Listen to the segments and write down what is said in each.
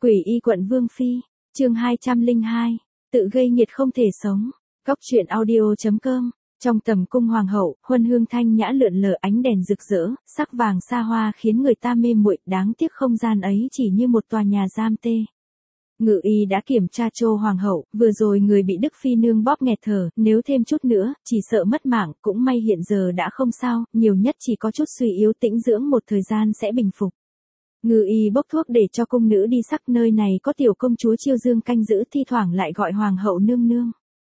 Quỷ y quận Vương Phi, chương 202, tự gây nghiệt không thể sống. Góc truyện audio.com. Trong tầm cung hoàng hậu, huân hương thanh nhã lượn lờ ánh đèn rực rỡ, sắc vàng xa hoa khiến người ta mê muội, đáng tiếc không gian ấy chỉ như một tòa nhà giam tê. Ngự y đã kiểm tra Trô hoàng hậu, vừa rồi người bị Đức Phi nương bóp nghẹt thở, nếu thêm chút nữa, chỉ sợ mất mạng, cũng may hiện giờ đã không sao, nhiều nhất chỉ có chút suy yếu tĩnh dưỡng một thời gian sẽ bình phục. Ngự y bốc thuốc để cho cung nữ đi sắc, nơi này có tiểu công chúa Chiêu Dương canh giữ, thi thoảng lại gọi hoàng hậu nương nương.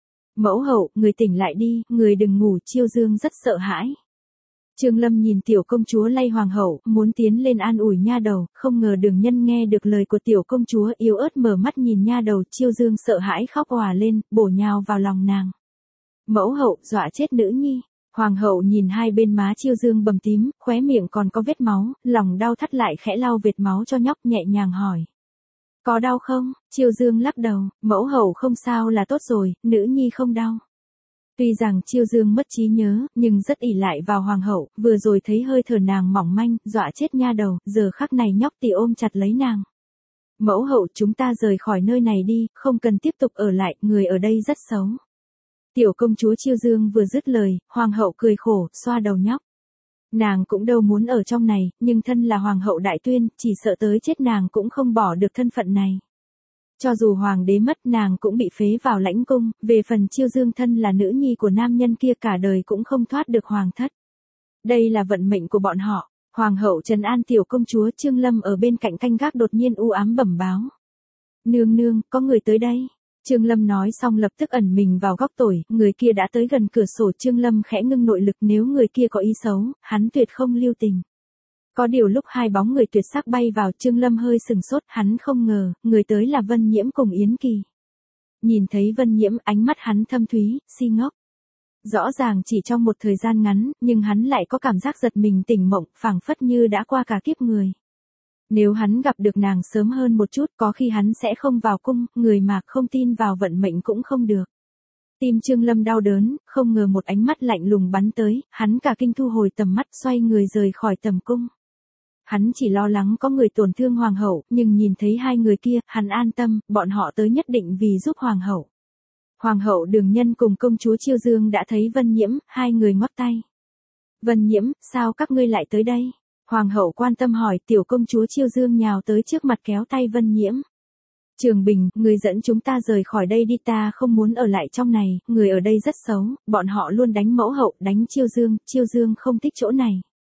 Mẫu hậu, người tỉnh lại đi, người đừng ngủ. Chiêu Dương rất sợ hãi. Trương Lâm nhìn tiểu công chúa lay hoàng hậu, muốn tiến lên an ủi nha đầu, không ngờ Đường Nhân nghe được lời của tiểu công chúa, yếu ớt mở mắt nhìn nha đầu. Chiêu Dương sợ hãi khóc òa lên, bổ nhào vào lòng nàng. Mẫu hậu, dọa chết nữ nhi. Hoàng hậu nhìn hai bên má Chiêu Dương bầm tím, khóe miệng còn có vết máu, lòng đau thắt lại khẽ lau vệt máu cho nhóc, nhẹ nhàng hỏi. Có đau không? Chiêu Dương lắc đầu, mẫu hậu không sao là tốt rồi, nữ nhi không đau. Tuy rằng Chiêu Dương mất trí nhớ, nhưng rất ỷ lại vào hoàng hậu, vừa rồi thấy hơi thở nàng mỏng manh, dọa chết nha đầu, giờ khắc này nhóc tỉ ôm chặt lấy nàng. Mẫu hậu, chúng ta rời khỏi nơi này đi, không cần tiếp tục ở lại, người ở đây rất xấu. Tiểu công chúa Chiêu Dương vừa dứt lời, hoàng hậu cười khổ, xoa đầu nhóc. Nàng cũng đâu muốn ở trong này, nhưng thân là hoàng hậu đại tuyên, chỉ sợ tới chết nàng cũng không bỏ được thân phận này. Cho dù hoàng đế mất, nàng cũng bị phế vào lãnh cung, về phần Chiêu Dương thân là nữ nhi của nam nhân kia, cả đời cũng không thoát được hoàng thất. Đây là vận mệnh của bọn họ. Hoàng hậu trấn an tiểu công chúa. Trương Lâm ở bên cạnh canh gác đột nhiên u ám bẩm báo. Nương nương, có người tới đây. Trương Lâm nói xong lập tức ẩn mình vào góc tồi, người kia đã tới gần cửa sổ. Trương Lâm khẽ ngưng nội lực, nếu người kia có ý xấu, hắn tuyệt không lưu tình. Có điều lúc hai bóng người tuyệt sắc bay vào, Trương Lâm hơi sừng sốt, hắn không ngờ, người tới là Vân Nhiễm cùng Yến Kỳ. Nhìn thấy Vân Nhiễm, ánh mắt hắn thâm thúy, si ngốc. Rõ ràng chỉ trong một thời gian ngắn, nhưng hắn lại có cảm giác giật mình tỉnh mộng, phảng phất như đã qua cả kiếp người. Nếu hắn gặp được nàng sớm hơn một chút, có khi hắn sẽ không vào cung, người mà không tin vào vận mệnh cũng không được. Tim Trương Lâm đau đớn, không ngờ một ánh mắt lạnh lùng bắn tới, hắn cả kinh thu hồi tầm mắt, xoay người rời khỏi tầm cung. Hắn chỉ lo lắng có người tổn thương hoàng hậu, nhưng nhìn thấy hai người kia, hắn an tâm, bọn họ tới nhất định vì giúp hoàng hậu. Hoàng hậu Đường Nhân cùng công chúa Chiêu Dương đã thấy Vân Nhiễm, hai người ngoắc tay. Vân Nhiễm, sao các ngươi lại tới đây? Hoàng hậu quan tâm hỏi. Tiểu công chúa Chiêu Dương nhào tới trước mặt kéo tay Vân Nhiễm. Trường Bình, người dẫn chúng ta rời khỏi đây đi, ta không muốn ở lại trong này, người ở đây rất xấu, bọn họ luôn đánh mẫu hậu, đánh Chiêu Dương không thích chỗ này.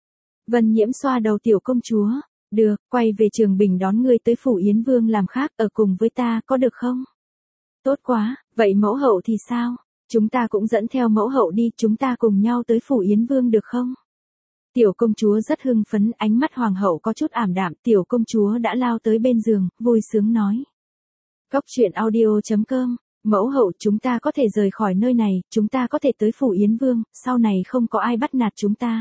Vân Nhiễm xoa đầu tiểu công chúa, được, quay về Trường Bình đón ngươi tới phủ Yến Vương làm khác, ở cùng với ta, có được không? Tốt quá, vậy mẫu hậu thì sao? Chúng ta cũng dẫn theo mẫu hậu đi, chúng ta cùng nhau tới phủ Yến Vương được không? Tiểu công chúa rất hưng phấn, ánh mắt hoàng hậu có chút ảm đạm, tiểu công chúa đã lao tới bên giường, vui sướng nói. Góc truyện audio.com. Mẫu hậu, chúng ta có thể rời khỏi nơi này, chúng ta có thể tới phủ Yến Vương, sau này không có ai bắt nạt chúng ta.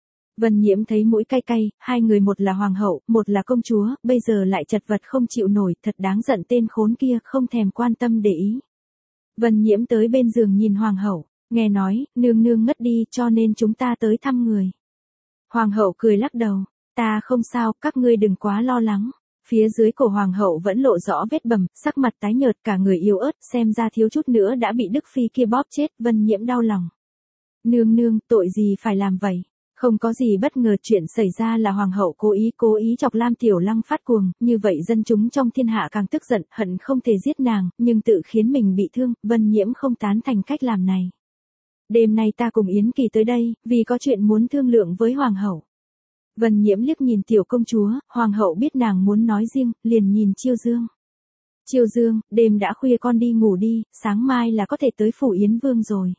Vân Nhiễm thấy mũi cay cay, hai người một là hoàng hậu, một là công chúa, bây giờ lại chật vật không chịu nổi, thật đáng giận tên khốn kia, không thèm quan tâm để ý. Vân Nhiễm tới bên giường nhìn hoàng hậu, nghe nói, nương nương ngất đi cho nên chúng ta tới thăm người. Hoàng hậu cười lắc đầu, ta không sao, các ngươi đừng quá lo lắng. Phía dưới cổ hoàng hậu vẫn lộ rõ vết bầm, sắc mặt tái nhợt, cả người yếu ớt, xem ra thiếu chút nữa đã bị Đức Phi kia bóp chết. Vân Nhiễm đau lòng. Nương nương, tội gì phải làm vậy? Không có gì bất ngờ, chuyện xảy ra là hoàng hậu cố ý chọc Lam Tiểu Lăng phát cuồng, như vậy dân chúng trong thiên hạ càng tức giận, hận không thể giết nàng, nhưng tự khiến mình bị thương. Vân Nhiễm không tán thành cách làm này. Đêm nay ta cùng Yến Kỳ tới đây, vì có chuyện muốn thương lượng với hoàng hậu. Vân Nhiễm liếc nhìn tiểu công chúa, hoàng hậu biết nàng muốn nói riêng, liền nhìn Chiêu Dương. Chiêu Dương, đêm đã khuya con đi ngủ đi, sáng mai là có thể tới phủ Yến Vương rồi.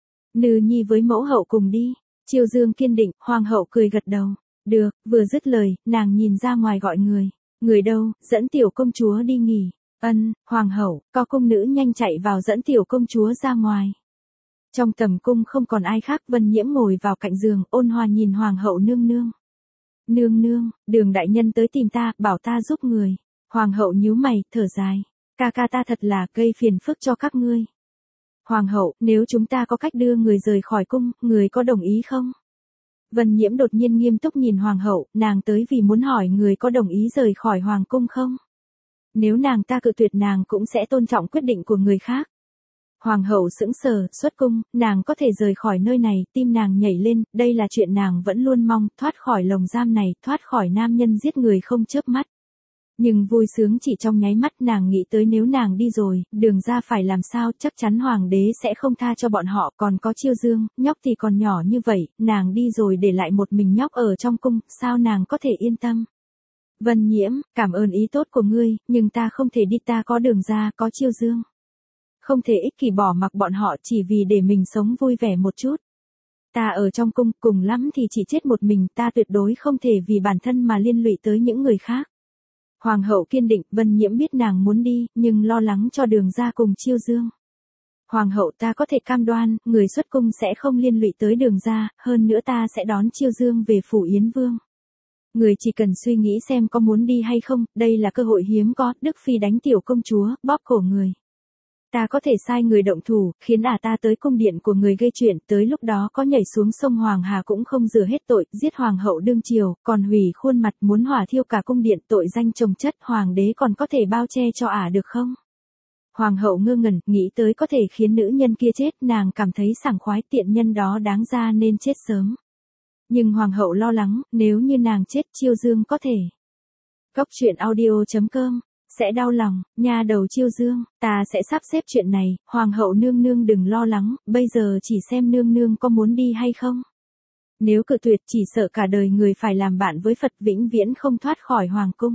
Nư nhi với mẫu hậu cùng đi. Chiêu Dương kiên định, hoàng hậu cười gật đầu. Được, vừa dứt lời, nàng nhìn ra ngoài gọi người. Người đâu, dẫn tiểu công chúa đi nghỉ. Ân, hoàng hậu, có cung nữ nhanh chạy vào dẫn tiểu công chúa ra ngoài. Trong tầm cung không còn ai khác, Vân Nhiễm ngồi vào cạnh giường, ôn hòa nhìn hoàng hậu nương nương. Nương nương, Đường đại nhân tới tìm ta, bảo ta giúp người. Hoàng hậu nhíu mày, thở dài. Ca ca ta thật là gây phiền phức cho các ngươi. Hoàng hậu, nếu chúng ta có cách đưa người rời khỏi cung, người có đồng ý không? Vân Nhiễm đột nhiên nghiêm túc nhìn hoàng hậu, nàng tới vì muốn hỏi người có đồng ý rời khỏi hoàng cung không? Nếu nàng ta cự tuyệt nàng cũng sẽ tôn trọng quyết định của người khác. Hoàng hậu sững sờ, xuất cung, nàng có thể rời khỏi nơi này, tim nàng nhảy lên, đây là chuyện nàng vẫn luôn mong, thoát khỏi lồng giam này, thoát khỏi nam nhân giết người không chớp mắt. Nhưng vui sướng chỉ trong nháy mắt, nàng nghĩ tới nếu nàng đi rồi, Đường ra phải làm sao, chắc chắn hoàng đế sẽ không tha cho bọn họ, còn có Chiêu Dương, nhóc thì còn nhỏ như vậy, nàng đi rồi để lại một mình nhóc ở trong cung, sao nàng có thể yên tâm. Vân Nhiễm, cảm ơn ý tốt của ngươi, nhưng ta không thể đi, ta có Đường ra, có Chiêu Dương. Không thể ích kỷ bỏ mặc bọn họ chỉ vì để mình sống vui vẻ một chút. Ta ở trong cung, cùng lắm thì chỉ chết một mình, ta tuyệt đối không thể vì bản thân mà liên lụy tới những người khác. Hoàng hậu kiên định, Vân Nhiễm biết nàng muốn đi, nhưng lo lắng cho Đường ra cùng Chiêu Dương. Hoàng hậu, ta có thể cam đoan, người xuất cung sẽ không liên lụy tới Đường ra, hơn nữa ta sẽ đón Chiêu Dương về phủ Yến Vương. Người chỉ cần suy nghĩ xem có muốn đi hay không, đây là cơ hội hiếm có, Đức Phi đánh tiểu công chúa, bóp cổ người. Ta có thể sai người động thủ, khiến ta tới cung điện của người gây chuyện, tới lúc đó có nhảy xuống sông Hoàng Hà cũng không rửa hết tội, giết hoàng hậu đương triều, còn hủy khuôn mặt, muốn hỏa thiêu cả cung điện, tội danh chồng chất, hoàng đế còn có thể bao che cho được không? Hoàng hậu ngơ ngẩn, nghĩ tới có thể khiến nữ nhân kia chết, nàng cảm thấy sảng khoái, tiện nhân đó đáng ra nên chết sớm. Nhưng hoàng hậu lo lắng, nếu như nàng chết, Chiêu Dương có thể. Góc truyện audio.com sẽ đau lòng, nha đầu Chiêu Dương, ta sẽ sắp xếp chuyện này, hoàng hậu nương nương đừng lo lắng, bây giờ chỉ xem nương nương có muốn đi hay không. Nếu cự tuyệt chỉ sợ cả đời người phải làm bạn với Phật, vĩnh viễn không thoát khỏi hoàng cung.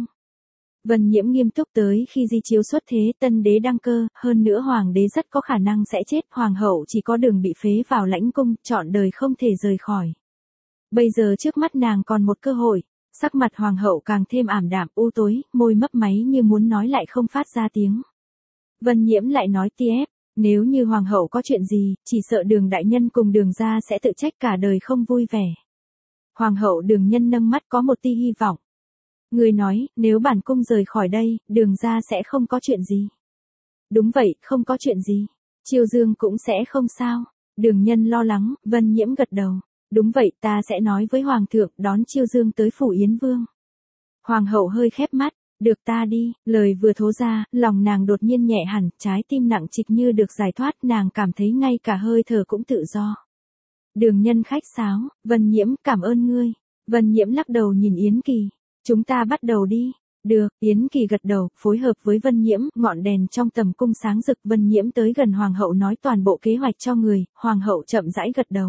Vân Nhiễm nghiêm túc, tới khi di chiếu xuất thế, tân đế đăng cơ, hơn nữa hoàng đế rất có khả năng sẽ chết, hoàng hậu chỉ có đường bị phế vào lãnh cung, trọn đời không thể rời khỏi. Bây giờ trước mắt nàng còn một cơ hội. Sắc mặt hoàng hậu càng thêm ảm đạm, u tối, môi mấp máy như muốn nói lại không phát ra tiếng. Vân Nhiễm lại nói tiếp, nếu như hoàng hậu có chuyện gì, chỉ sợ Đường đại nhân cùng Đường gia sẽ tự trách cả đời không vui vẻ. Hoàng hậu Đường nhân nâng mắt có một tia hy vọng. Người nói, nếu bản cung rời khỏi đây, Đường gia sẽ không có chuyện gì. Đúng vậy, không có chuyện gì. Chiêu Dương cũng sẽ không sao. Đường nhân lo lắng, Vân Nhiễm gật đầu. Đúng vậy, ta sẽ nói với hoàng thượng, đón Chiêu Dương tới phủ Yến Vương. Hoàng hậu hơi khép mắt, được ta đi, lời vừa thốt ra, lòng nàng đột nhiên nhẹ hẳn, trái tim nặng trịch như được giải thoát, nàng cảm thấy ngay cả hơi thở cũng tự do. Đường nhân khách sáo, Vân Nhiễm, cảm ơn ngươi. Vân Nhiễm lắc đầu nhìn Yến Kỳ, chúng ta bắt đầu đi. Được, Yến Kỳ gật đầu, phối hợp với Vân Nhiễm, ngọn đèn trong tầm cung sáng rực, Vân Nhiễm tới gần hoàng hậu nói toàn bộ kế hoạch cho người, hoàng hậu chậm rãi gật đầu.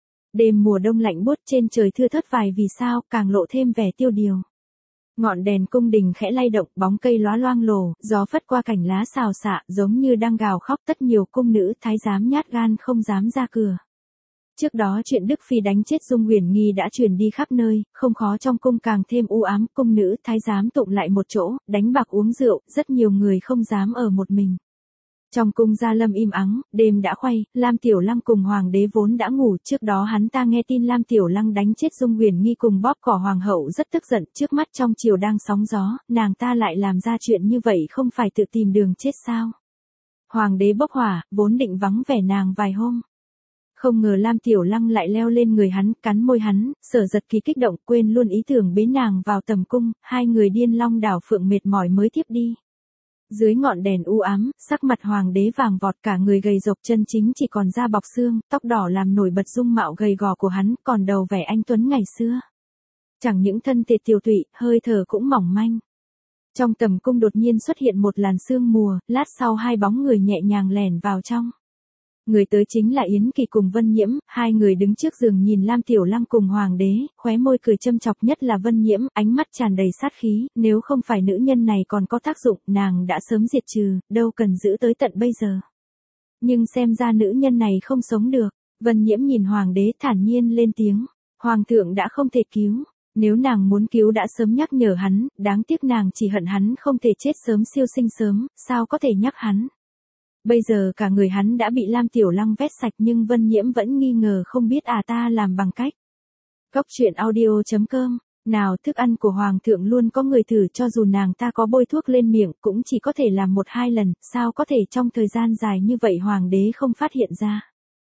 Đêm mùa đông lạnh buốt, trên trời thưa thớt vài vì sao, càng lộ thêm vẻ tiêu điều. Ngọn đèn cung đình khẽ lay động, bóng cây lóa loang lổ, gió phất qua cành lá xào xạ, giống như đang gào khóc, tất nhiều cung nữ thái giám nhát gan không dám ra cửa. Trước đó chuyện Đức Phi đánh chết Dung Huyền Nghi đã truyền đi khắp nơi, không khó trong cung càng thêm u ám, cung nữ thái giám tụng lại một chỗ, đánh bạc uống rượu, rất nhiều người không dám ở một mình. Trong cung Gia Lâm im ắng, đêm đã khuya, Lam Tiểu Lăng cùng hoàng đế vốn đã ngủ, trước đó hắn ta nghe tin Lam Tiểu Lăng đánh chết Dung Huyền Nghi cùng bóp cỏ hoàng hậu rất tức giận, trước mắt trong triều đang sóng gió, nàng ta lại làm ra chuyện như vậy không phải tự tìm đường chết sao? Hoàng đế bốc hỏa, vốn định vắng vẻ nàng vài hôm. Không ngờ Lam Tiểu Lăng lại leo lên người hắn, cắn môi hắn, Sở Giật Kỳ kích động, quên luôn ý tưởng bế nàng vào tầm cung, hai người điên long đảo phượng mệt mỏi mới tiếp đi. Dưới ngọn đèn u ám, sắc mặt hoàng đế vàng vọt, cả người gầy rộc, chân chính chỉ còn da bọc xương, tóc đỏ làm nổi bật dung mạo gầy gò của hắn, còn đầu vẻ anh tuấn ngày xưa. Chẳng những thân thể tiều tụy, hơi thở cũng mỏng manh. Trong tầm cung đột nhiên xuất hiện một làn sương mùa, lát sau hai bóng người nhẹ nhàng lẻn vào trong. Người tới chính là Yến Kỳ cùng Vân Nhiễm, hai người đứng trước giường nhìn Lam Tiểu Lăng cùng hoàng đế, khóe môi cười châm chọc, nhất là Vân Nhiễm, ánh mắt tràn đầy sát khí, nếu không phải nữ nhân này còn có tác dụng, nàng đã sớm diệt trừ, đâu cần giữ tới tận bây giờ. Nhưng xem ra nữ nhân này không sống được, Vân Nhiễm nhìn hoàng đế thản nhiên lên tiếng, hoàng thượng đã không thể cứu, nếu nàng muốn cứu đã sớm nhắc nhở hắn, đáng tiếc nàng chỉ hận hắn không thể chết sớm siêu sinh sớm, sao có thể nhắc hắn. Bây giờ cả người hắn đã bị Lam Tiểu Lăng vét sạch nhưng Vân Nhiễm vẫn nghi ngờ không biết ta làm bằng cách. Góc truyện audio.com, nào thức ăn của hoàng thượng luôn có người thử, cho dù nàng ta có bôi thuốc lên miệng cũng chỉ có thể làm 1-2 lần, sao có thể trong thời gian dài như vậy hoàng đế không phát hiện ra.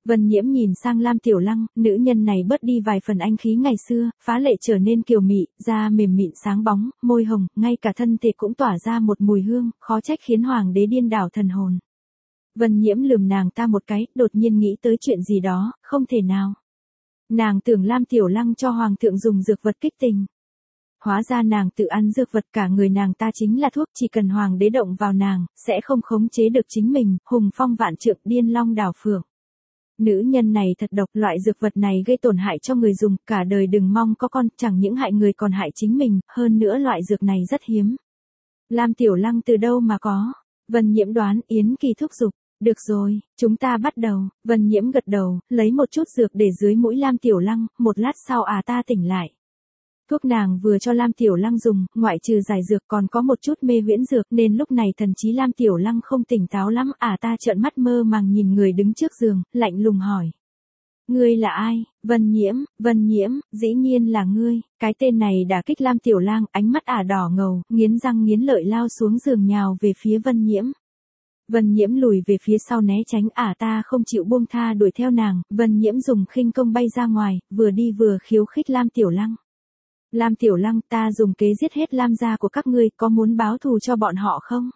Vân Nhiễm nhìn sang Lam Tiểu Lăng, nữ nhân này bớt đi vài phần anh khí ngày xưa, phá lệ trở nên kiều mị, da mềm mịn sáng bóng, môi hồng, ngay cả thân thể cũng tỏa ra một mùi hương, khó trách khiến hoàng đế điên đảo thần hồn. Vân Nhiễm lườm nàng ta một cái, đột nhiên nghĩ tới chuyện gì đó, không thể nào. Nàng tưởng Lam Tiểu Lăng cho hoàng thượng dùng dược vật kích tình. Hóa ra nàng tự ăn dược vật, cả người nàng ta chính là thuốc, chỉ cần hoàng đế động vào nàng, sẽ không khống chế được chính mình, hùng phong vạn trượng, điên long đảo phượng. Nữ nhân này thật độc, loại dược vật này gây tổn hại cho người dùng, cả đời đừng mong có con, chẳng những hại người còn hại chính mình, hơn nữa loại dược này rất hiếm. Lam Tiểu Lăng từ đâu mà có? Vân Nhiễm đoán, Yến Kỳ thúc giục. Được rồi, chúng ta bắt đầu. Vân Nhiễm gật đầu, lấy một chút dược để dưới mũi Lam Tiểu Lăng, một lát sau ta tỉnh lại. Thuốc nàng vừa cho Lam Tiểu Lăng dùng, ngoại trừ giải dược còn có một chút mê huyễn dược, nên lúc này thần trí Lam Tiểu Lăng không tỉnh táo lắm. Ta trợn mắt mơ màng nhìn người đứng trước giường, lạnh lùng hỏi. Ngươi là ai? Vân Nhiễm, dĩ nhiên là ngươi. Cái tên này đả kích Lam Tiểu Lăng, ánh mắt đỏ ngầu, nghiến răng nghiến lợi lao xuống giường nhào về phía Vân Nhiễm. Vân Nhiễm lùi về phía sau né tránh, ta không chịu buông tha đuổi theo nàng. Vân Nhiễm dùng khinh công bay ra ngoài, vừa đi vừa khiêu khích Lam Tiểu Lăng. Lam Tiểu Lăng, ta dùng kế giết hết Lam gia của các ngươi, có muốn báo thù cho bọn họ không?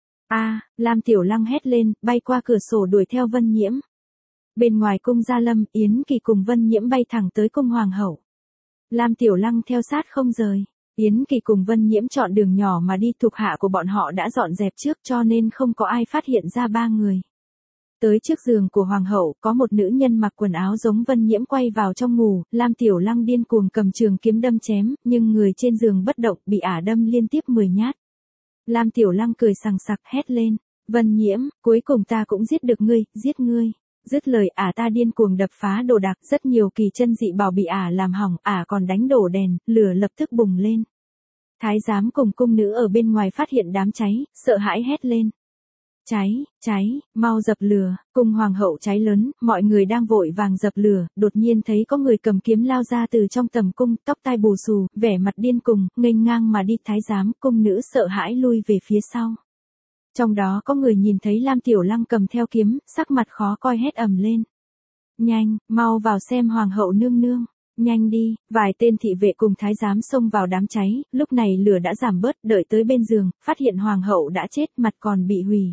Lam Tiểu Lăng hét lên, bay qua cửa sổ đuổi theo Vân Nhiễm. Bên ngoài cung Gia Lâm, Yến Kỳ cùng Vân Nhiễm bay thẳng tới cung hoàng hậu. Lam Tiểu Lăng theo sát không rời. Yến Kỳ cùng Vân Nhiễm chọn đường nhỏ mà đi, thuộc hạ của bọn họ đã dọn dẹp trước cho nên không có ai phát hiện ra ba người. Tới trước giường của hoàng hậu, có một nữ nhân mặc quần áo giống Vân Nhiễm quay vào trong ngủ, Lam Tiểu Lăng điên cuồng cầm trường kiếm đâm chém, nhưng người trên giường bất động, bị đâm liên tiếp 10 nhát. Lam Tiểu Lăng cười sằng sặc hét lên, Vân Nhiễm, cuối cùng ta cũng giết được ngươi, giết ngươi. Dứt lời ta điên cuồng đập phá đồ đạc, rất nhiều kỳ chân dị bảo bị làm hỏng, còn đánh đổ đèn, lửa lập tức bùng lên. Thái giám cùng cung nữ ở bên ngoài phát hiện đám cháy, sợ hãi hét lên. Cháy, mau dập lửa. Cung hoàng hậu cháy lớn, mọi người đang vội vàng dập lửa, đột nhiên thấy có người cầm kiếm lao ra từ trong tầm cung, tóc tai bù xù, vẻ mặt điên cuồng, nghênh ngang mà đi. Thái giám, cung nữ sợ hãi lui về phía sau. Trong đó có người nhìn thấy Lam Tiểu Lăng cầm theo kiếm, sắc mặt khó coi hét ầm lên. Nhanh, mau vào xem hoàng hậu nương nương. Nhanh đi, vài tên thị vệ cùng thái giám xông vào đám cháy, lúc này lửa đã giảm bớt, đợi tới bên giường, phát hiện hoàng hậu đã chết, mặt còn bị hủy.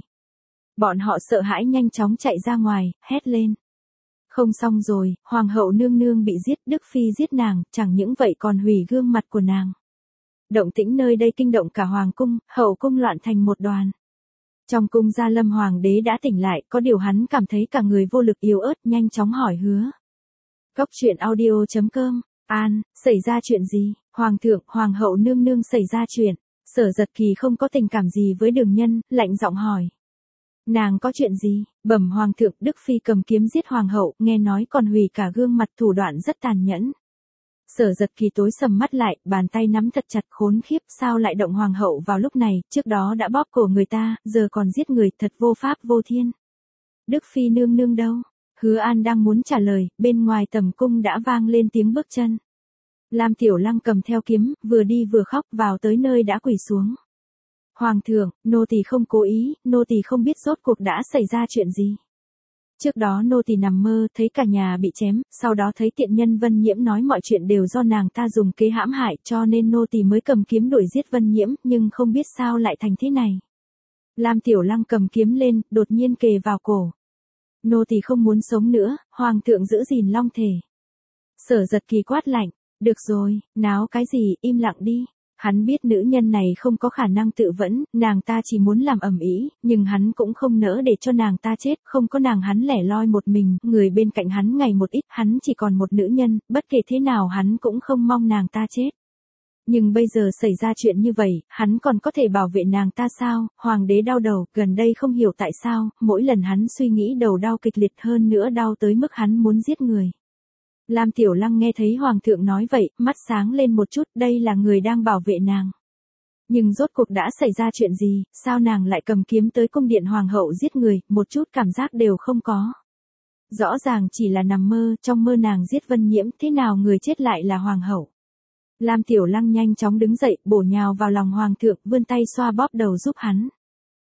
Bọn họ sợ hãi nhanh chóng chạy ra ngoài, hét lên. Không xong rồi, hoàng hậu nương nương bị giết, Đức Phi giết nàng, chẳng những vậy còn hủy gương mặt của nàng. Động tĩnh nơi đây kinh động cả hoàng cung, hậu cung loạn thành một đoàn. Trong cung Gia Lâm hoàng đế đã tỉnh lại, có điều hắn cảm thấy cả người vô lực yếu ớt, nhanh chóng hỏi Hứa. Góc truyện audio.com, xảy ra chuyện gì? Hoàng thượng, hoàng hậu nương nương xảy ra chuyện. Sở Giật Kỳ không có tình cảm gì với Đường Nhân, lạnh giọng hỏi. Nàng có chuyện gì? Bẩm hoàng thượng, Đức Phi cầm kiếm giết hoàng hậu, nghe nói còn hủy cả gương mặt, thủ đoạn rất tàn nhẫn. Sở Giật Kỳ tối sầm mắt lại, bàn tay nắm thật chặt, khốn khiếp, sao lại động hoàng hậu vào lúc này, trước đó đã bóp cổ người ta, giờ còn giết người, thật vô pháp vô thiên. Đức Phi nương nương đâu? Hứa An đang muốn trả lời, bên ngoài tầm cung đã vang lên tiếng bước chân. Lam Tiểu Lăng cầm theo kiếm, vừa đi vừa khóc, vào tới nơi đã quỳ xuống. Hoàng thượng, nô tỳ không cố ý, nô tỳ không biết rốt cuộc đã xảy ra chuyện gì. Trước đó nô tỳ nằm mơ, thấy cả nhà bị chém, sau đó thấy tiện nhân Vân Nhiễm nói mọi chuyện đều do nàng ta dùng kế hãm hại, cho nên nô tỳ mới cầm kiếm đuổi giết Vân Nhiễm, nhưng không biết sao lại thành thế này. Lam Tiểu Lăng cầm kiếm lên, đột nhiên kề vào cổ. Nô tỳ không muốn sống nữa, hoàng thượng giữ gìn long thể. Sở Giật Kỳ quát lạnh, được rồi, náo cái gì, im lặng đi. Hắn biết nữ nhân này không có khả năng tự vẫn, nàng ta chỉ muốn làm ầm ĩ, nhưng hắn cũng không nỡ để cho nàng ta chết, không có nàng hắn lẻ loi một mình, người bên cạnh hắn ngày một ít, hắn chỉ còn một nữ nhân, bất kể thế nào hắn cũng không mong nàng ta chết. Nhưng bây giờ xảy ra chuyện như vậy, hắn còn có thể bảo vệ nàng ta sao? Hoàng đế đau đầu, gần đây không hiểu tại sao, mỗi lần hắn suy nghĩ đầu đau kịch liệt, hơn nữa đau tới mức hắn muốn giết người. Lam Tiểu Lăng nghe thấy hoàng thượng nói vậy, mắt sáng lên một chút, đây là người đang bảo vệ nàng. Nhưng rốt cuộc đã xảy ra chuyện gì, sao nàng lại cầm kiếm tới cung điện hoàng hậu giết người, một chút cảm giác đều không có. Rõ ràng chỉ là nằm mơ, trong mơ nàng giết Vân Nhiễm, thế nào người chết lại là hoàng hậu. Lam Tiểu Lăng nhanh chóng đứng dậy, bổ nhào vào lòng hoàng thượng, vươn tay xoa bóp đầu giúp hắn.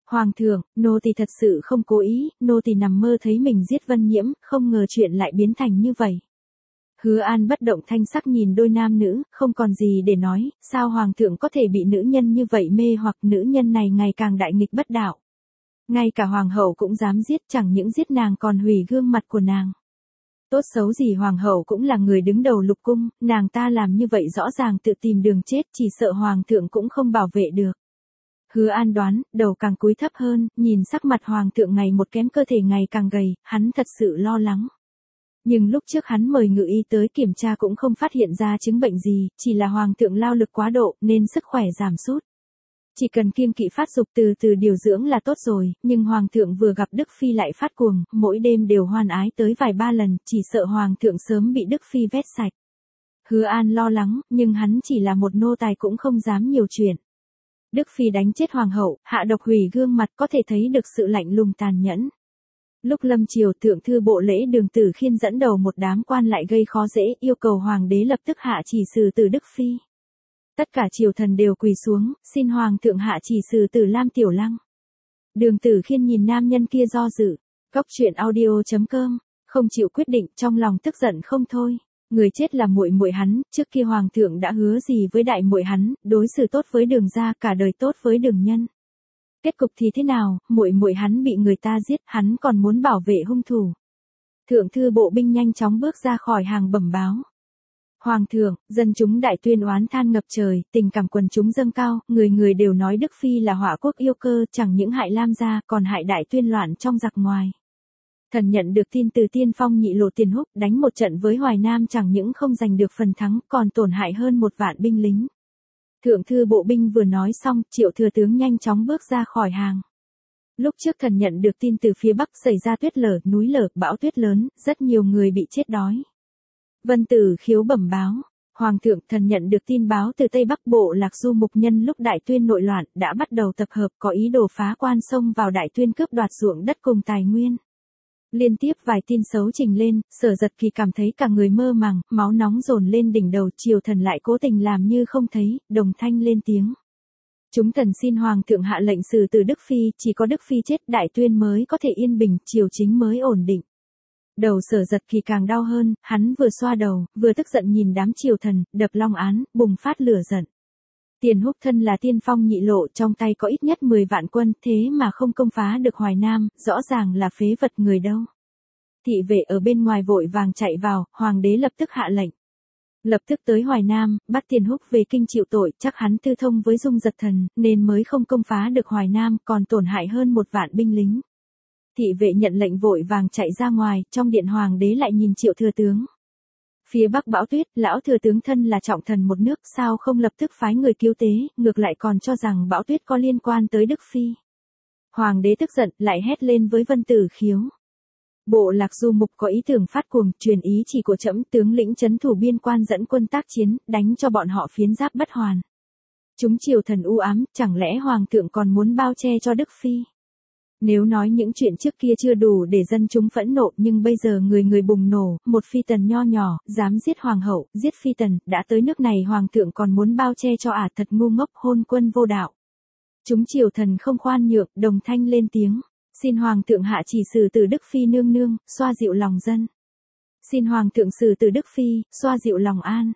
Hoàng thượng, nô tỳ thật sự không cố ý, nô tỳ nằm mơ thấy mình giết Vân Nhiễm, không ngờ chuyện lại biến thành như vậy. Hứa An bất động thanh sắc nhìn đôi nam nữ, không còn gì để nói, sao hoàng thượng có thể bị nữ nhân như vậy mê hoặc nữ nhân này ngày càng đại nghịch bất đạo. Ngay cả hoàng hậu cũng dám giết, chẳng những giết nàng còn hủy gương mặt của nàng. Tốt xấu gì hoàng hậu cũng là người đứng đầu lục cung, nàng ta làm như vậy rõ ràng tự tìm đường chết, chỉ sợ hoàng thượng cũng không bảo vệ được. Hứa An đoán, đầu càng cúi thấp hơn, nhìn sắc mặt hoàng thượng ngày một kém, cơ thể ngày càng gầy, hắn thật sự lo lắng. Nhưng lúc trước hắn mời ngự y tới kiểm tra cũng không phát hiện ra chứng bệnh gì, chỉ là hoàng thượng lao lực quá độ nên sức khỏe giảm sút. Chỉ cần kiêng kỵ phát dục từ từ điều dưỡng là tốt rồi, nhưng hoàng thượng vừa gặp Đức Phi lại phát cuồng, mỗi đêm đều hoan ái tới vài ba lần, chỉ sợ hoàng thượng sớm bị Đức Phi vét sạch. Hứa An lo lắng, nhưng hắn chỉ là một nô tài cũng không dám nhiều chuyện. Đức Phi đánh chết hoàng hậu, hạ độc hủy gương mặt, có thể thấy được sự lạnh lùng tàn nhẫn. Lúc lâm triều, thượng thư bộ lễ Đường Tử Khiên dẫn đầu một đám quan lại gây khó dễ, yêu cầu hoàng đế lập tức hạ chỉ xử tử Đức Phi. Tất cả triều thần đều quỳ xuống, xin hoàng thượng hạ chỉ xử tử Lam Tiểu Lăng. Đường Tử Khiên nhìn nam nhân kia do dự. Góc truyện audio.com, không chịu quyết định, trong lòng tức giận không thôi. Người chết là muội muội hắn, trước kia hoàng thượng đã hứa gì với đại muội hắn, đối xử tốt với Đường gia, cả đời tốt với Đường nhân. Kết cục thì thế nào, muội muội hắn bị người ta giết, hắn còn muốn bảo vệ hung thủ. Thượng thư bộ binh nhanh chóng bước ra khỏi hàng bẩm báo. Hoàng thượng, dân chúng Đại Tuyên oán than ngập trời, tình cảm quần chúng dâng cao, người người đều nói Đức Phi là họa quốc yêu cơ, chẳng những hại Lam gia, còn hại Đại Tuyên loạn trong giặc ngoài. Thần nhận được tin từ Tiên Phong Nhị Lộ Tiền Húc, đánh một trận với Hoài Nam chẳng những không giành được phần thắng, còn tổn hại hơn 1 vạn binh lính. Thượng thư bộ binh vừa nói xong, Triệu thừa tướng nhanh chóng bước ra khỏi hàng. Lúc trước thần nhận được tin từ phía Bắc xảy ra tuyết lở, núi lở, bão tuyết lớn, rất nhiều người bị chết đói. Vân Tử Khiếu bẩm báo, Hoàng thượng, thần nhận được tin báo từ Tây Bắc Bộ Lạc Du mục nhân lúc Đại Tuyên nội loạn, đã bắt đầu tập hợp, có ý đồ phá quan sông vào Đại Tuyên cướp đoạt ruộng đất cùng tài nguyên. Liên tiếp vài tin xấu trình lên, Sở Giật Kỳ cảm thấy cả người mơ màng, máu nóng dồn lên đỉnh đầu, triều thần lại cố tình làm như không thấy, đồng thanh lên tiếng. Chúng thần xin hoàng thượng hạ lệnh xử tử Đức Phi, chỉ có Đức Phi chết Đại Tuyên mới có thể yên bình, triều chính mới ổn định. Đầu Sở Giật Kỳ càng đau hơn, hắn vừa xoa đầu, vừa tức giận nhìn đám triều thần, đập long án, bùng phát lửa giận. Tiền Húc thân là tiên phong nhị lộ, trong tay có ít nhất 10 vạn quân, thế mà không công phá được Hoài Nam, rõ ràng là phế vật người đâu. Thị vệ ở bên ngoài vội vàng chạy vào, hoàng đế lập tức hạ lệnh. Lập tức tới Hoài Nam, bắt Tiền Húc về kinh chịu tội, chắc hắn tư thông với Dung Giật Thần, nên mới không công phá được Hoài Nam, còn tổn hại hơn 1 vạn binh lính. Thị vệ nhận lệnh vội vàng chạy ra ngoài, trong điện hoàng đế lại nhìn Triệu thừa tướng. Phía Bắc bão tuyết, lão thừa tướng thân là trọng thần một nước, sao không lập tức phái người cứu tế, ngược lại còn cho rằng bão tuyết có liên quan tới Đức Phi. Hoàng đế tức giận, lại hét lên với Vân Tử Khiếu. Bộ Lạc Du mục có ý tưởng phát cuồng, truyền ý chỉ của trẫm, tướng lĩnh trấn thủ biên quan dẫn quân tác chiến, đánh cho bọn họ phiến giáp bất hoàn. Chúng triều thần u ám, chẳng lẽ hoàng thượng còn muốn bao che cho Đức Phi? Nếu nói những chuyện trước kia chưa đủ để dân chúng phẫn nộ, nhưng bây giờ người người bùng nổ, một phi tần nho nhỏ, dám giết hoàng hậu, giết phi tần, đã tới nước này hoàng thượng còn muốn bao che cho thật ngu ngốc, hôn quân vô đạo. Chúng triều thần không khoan nhượng, đồng thanh lên tiếng. Xin hoàng thượng hạ chỉ xử tử Đức Phi nương nương, xoa dịu lòng dân. Xin hoàng thượng xử tử Đức Phi, xoa dịu lòng an.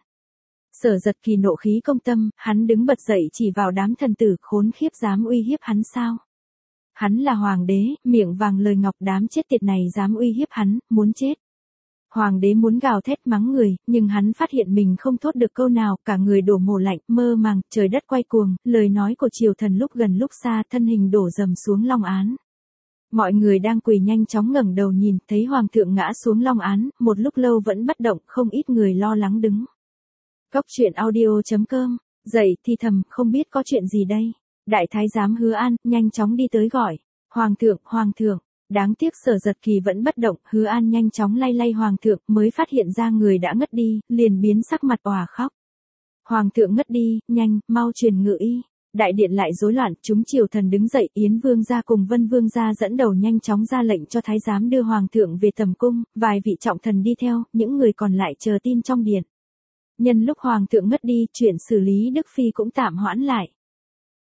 Sở Giật Kỳ nộ khí công tâm, hắn đứng bật dậy chỉ vào đám thần tử, khốn khiếp dám uy hiếp hắn sao? Hắn là hoàng đế, miệng vàng lời ngọc, đám chết tiệt này dám uy hiếp hắn, muốn chết. Hoàng đế muốn gào thét mắng người, nhưng hắn phát hiện mình không thốt được câu nào, cả người đổ mồ lạnh, mơ màng, trời đất quay cuồng, lời nói của triều thần lúc gần lúc xa, thân hình đổ dầm xuống long án. Mọi người đang quỳ nhanh chóng ngẩng đầu nhìn, thấy hoàng thượng ngã xuống long án, một lúc lâu vẫn bất động, không ít người lo lắng đứng. Góc truyện audio.com, dậy thì thầm, không biết có chuyện gì đây. Đại thái giám Hứa An, nhanh chóng đi tới gọi. Hoàng thượng, đáng tiếc Sở Giật Kỳ vẫn bất động, Hứa An nhanh chóng lay lay hoàng thượng, mới phát hiện ra người đã ngất đi, liền biến sắc mặt òa khóc. Hoàng thượng ngất đi, nhanh, mau truyền ngự y. Đại điện lại rối loạn, chúng triều thần đứng dậy, Yến Vương gia cùng Vân Vương gia dẫn đầu nhanh chóng ra lệnh cho thái giám đưa hoàng thượng về tầm cung, vài vị trọng thần đi theo, những người còn lại chờ tin trong điện. Nhân lúc hoàng thượng ngất đi, chuyện xử lý Đức Phi cũng tạm hoãn lại.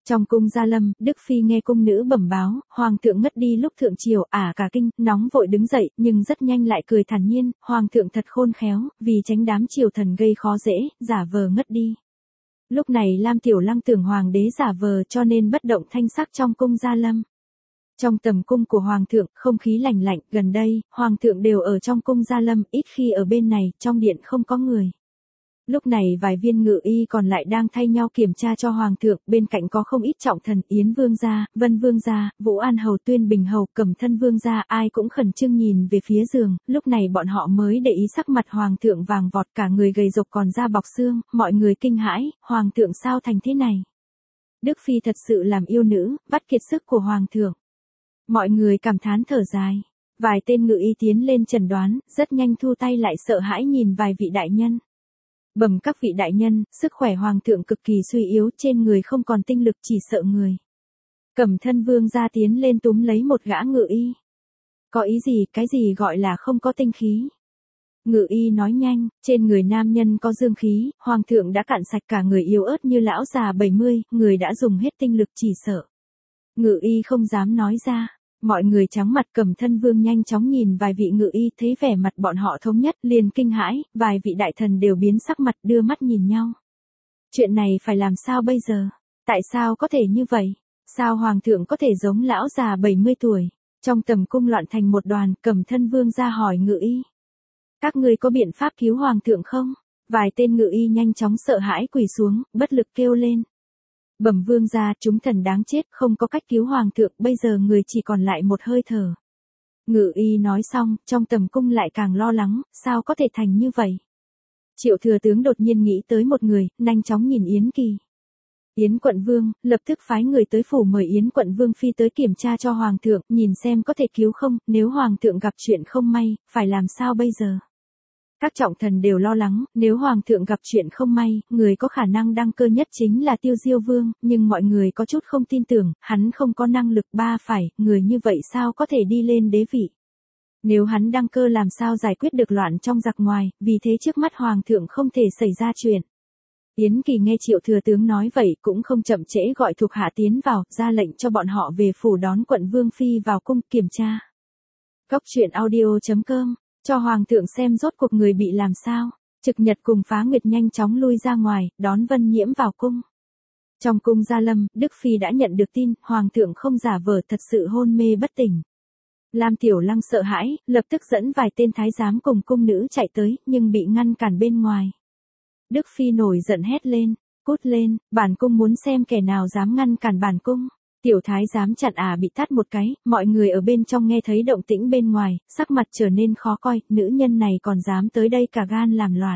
Trong cung Gia Lâm, Đức Phi nghe cung nữ bẩm báo, hoàng thượng ngất đi lúc thượng triều, cả kinh, nóng vội đứng dậy, nhưng rất nhanh lại cười thản nhiên, hoàng thượng thật khôn khéo, vì tránh đám triều thần gây khó dễ, giả vờ ngất đi. Lúc này Lam Tiểu Lăng tưởng hoàng đế giả vờ cho nên bất động thanh sắc trong cung Gia Lâm. Trong tầm cung của hoàng thượng, không khí lạnh lạnh, gần đây, hoàng thượng đều ở trong cung Gia Lâm, ít khi ở bên này, trong điện không có người. Lúc này vài viên ngự y còn lại đang thay nhau kiểm tra cho hoàng thượng, bên cạnh có không ít trọng thần, Yến vương gia, Vân vương gia, Vũ An hầu, Tuyên Bình hầu, Cẩm Thân vương gia, ai cũng khẩn trương nhìn về phía giường, lúc này bọn họ mới để ý sắc mặt hoàng thượng vàng vọt, cả người gầy rộc còn da bọc xương, mọi người kinh hãi, hoàng thượng sao thành thế này? Đức Phi thật sự làm yêu nữ, vắt kiệt sức của hoàng thượng. Mọi người cảm thán thở dài. Vài tên ngự y tiến lên chẩn đoán, rất nhanh thu tay lại sợ hãi nhìn vài vị đại nhân. Bẩm các vị đại nhân, sức khỏe hoàng thượng cực kỳ suy yếu, trên người không còn tinh lực, chỉ sợ người. Cẩm Thân vương gia tiến lên túm lấy một gã ngự y. Có ý gì, cái gì gọi là không có tinh khí? Ngự y nói nhanh, trên người nam nhân có dương khí, hoàng thượng đã cạn sạch, cả người yếu ớt như lão già 70, người đã dùng hết tinh lực, chỉ sợ. Ngự y không dám nói ra. Mọi người trắng mặt. Cẩm Thân vương nhanh chóng nhìn vài vị ngự y, thấy vẻ mặt bọn họ thống nhất, liền kinh hãi, vài vị đại thần đều biến sắc mặt, đưa mắt nhìn nhau. Chuyện này phải làm sao bây giờ? Tại sao có thể như vậy? Sao hoàng thượng có thể giống lão già 70 tuổi? Trong tầm cung loạn thành một đoàn, Cẩm Thân vương ra hỏi ngự y. Các ngươi có biện pháp cứu hoàng thượng không? Vài tên ngự y nhanh chóng sợ hãi quỳ xuống, bất lực kêu lên. Bẩm vương gia, chúng thần đáng chết, không có cách cứu hoàng thượng, bây giờ người chỉ còn lại một hơi thở. Ngự y nói xong, trong tầm cung lại càng lo lắng, sao có thể thành như vậy? Triệu thừa tướng đột nhiên nghĩ tới một người, nhanh chóng nhìn Yến Kỳ. Yến quận vương, lập tức phái người tới phủ mời Yến quận vương phi tới kiểm tra cho hoàng thượng, nhìn xem có thể cứu không, nếu hoàng thượng gặp chuyện không may, phải làm sao bây giờ? Các trọng thần đều lo lắng, nếu hoàng thượng gặp chuyện không may, người có khả năng đăng cơ nhất chính là Tiêu Diêu vương, nhưng mọi người có chút không tin tưởng, hắn không có năng lực, người như vậy sao có thể đi lên đế vị. Nếu hắn đăng cơ làm sao giải quyết được loạn trong giặc ngoài, vì thế trước mắt hoàng thượng không thể xảy ra chuyện. Yến Kỳ nghe Triệu thừa tướng nói vậy cũng không chậm trễ, gọi thuộc hạ tiến vào, ra lệnh cho bọn họ về phủ đón quận vương phi vào cung kiểm tra. Cốc truyện audio.com cho hoàng thượng xem rốt cuộc người bị làm sao. Trực Nhật cùng Phá Nguyệt nhanh chóng lui ra ngoài, đón Vân Nhiễm vào cung. Trong cung Gia Lâm, Đức Phi đã nhận được tin, hoàng thượng không giả vờ, thật sự hôn mê bất tỉnh. Lam Tiểu Lăng sợ hãi, lập tức dẫn vài tên thái giám cùng cung nữ chạy tới, nhưng bị ngăn cản bên ngoài. Đức Phi nổi giận hét lên, cút lên, bản cung muốn xem kẻ nào dám ngăn cản bản cung. Tiểu thái giám chặn bị tát một cái, mọi người ở bên trong nghe thấy động tĩnh bên ngoài, sắc mặt trở nên khó coi, nữ nhân này còn dám tới đây, cả gan làm loạn.